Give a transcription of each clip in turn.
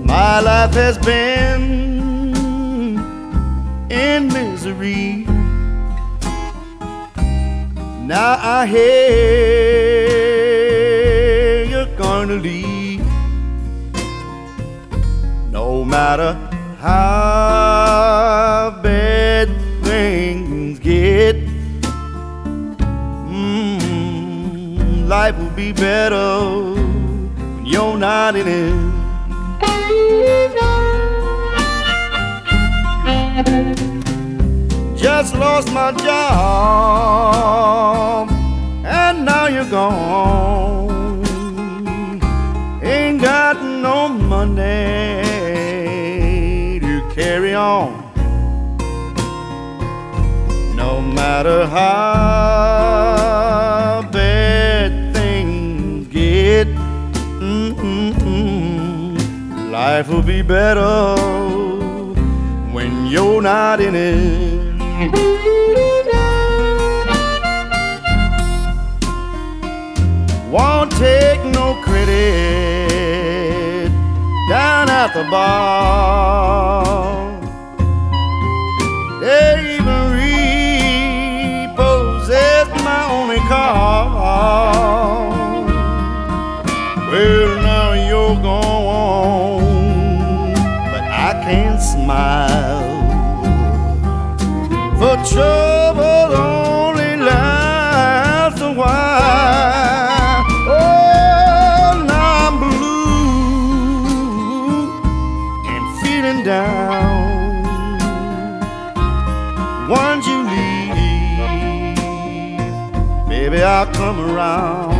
My life has been in misery. Now I hear you're going to leave. No matter how bad things get, life will be better when you're not in it. Just lost my job and now you're gone. Ain't got no money to carry on. No matter how bad things get, life will be better when you're not in it. Won't take no credit down at the bar. They even repossessed my only car. Well, now you're gone, but I can't smile, for trouble only lasts a while. Oh, now I'm blue and feeling down. Once you leave, baby, I'll come around.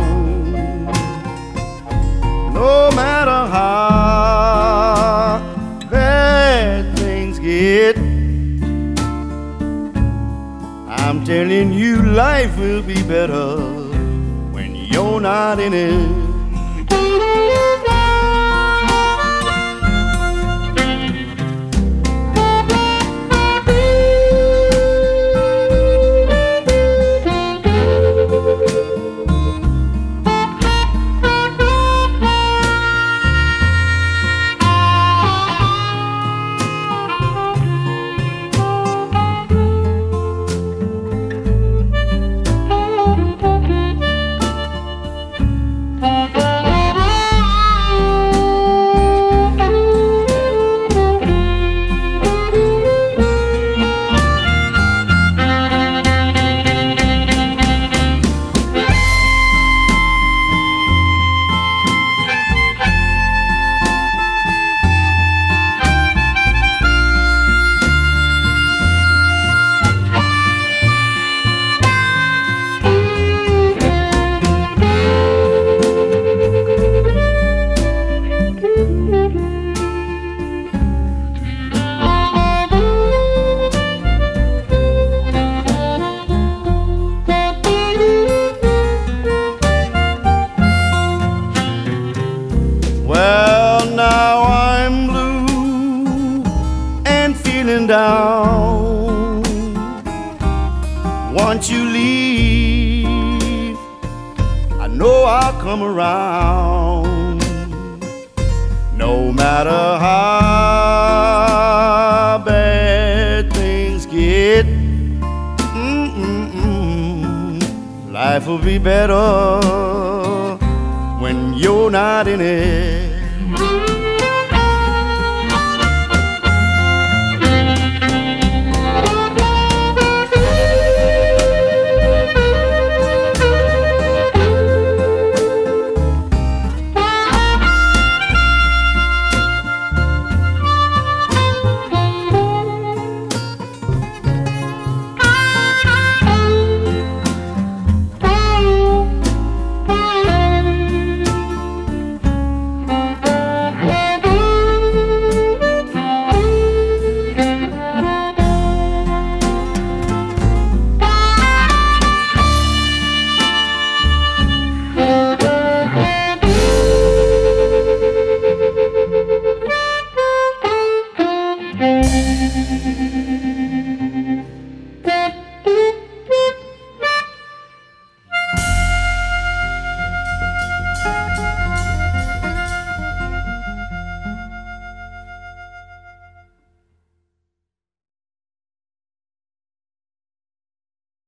No matter how bad things get, I'm telling you, life will be better when you're not in it. Well, now I'm blue and feeling down. Once you leave, I know I'll come around. No matter how bad things get, life will be better when you're not in it.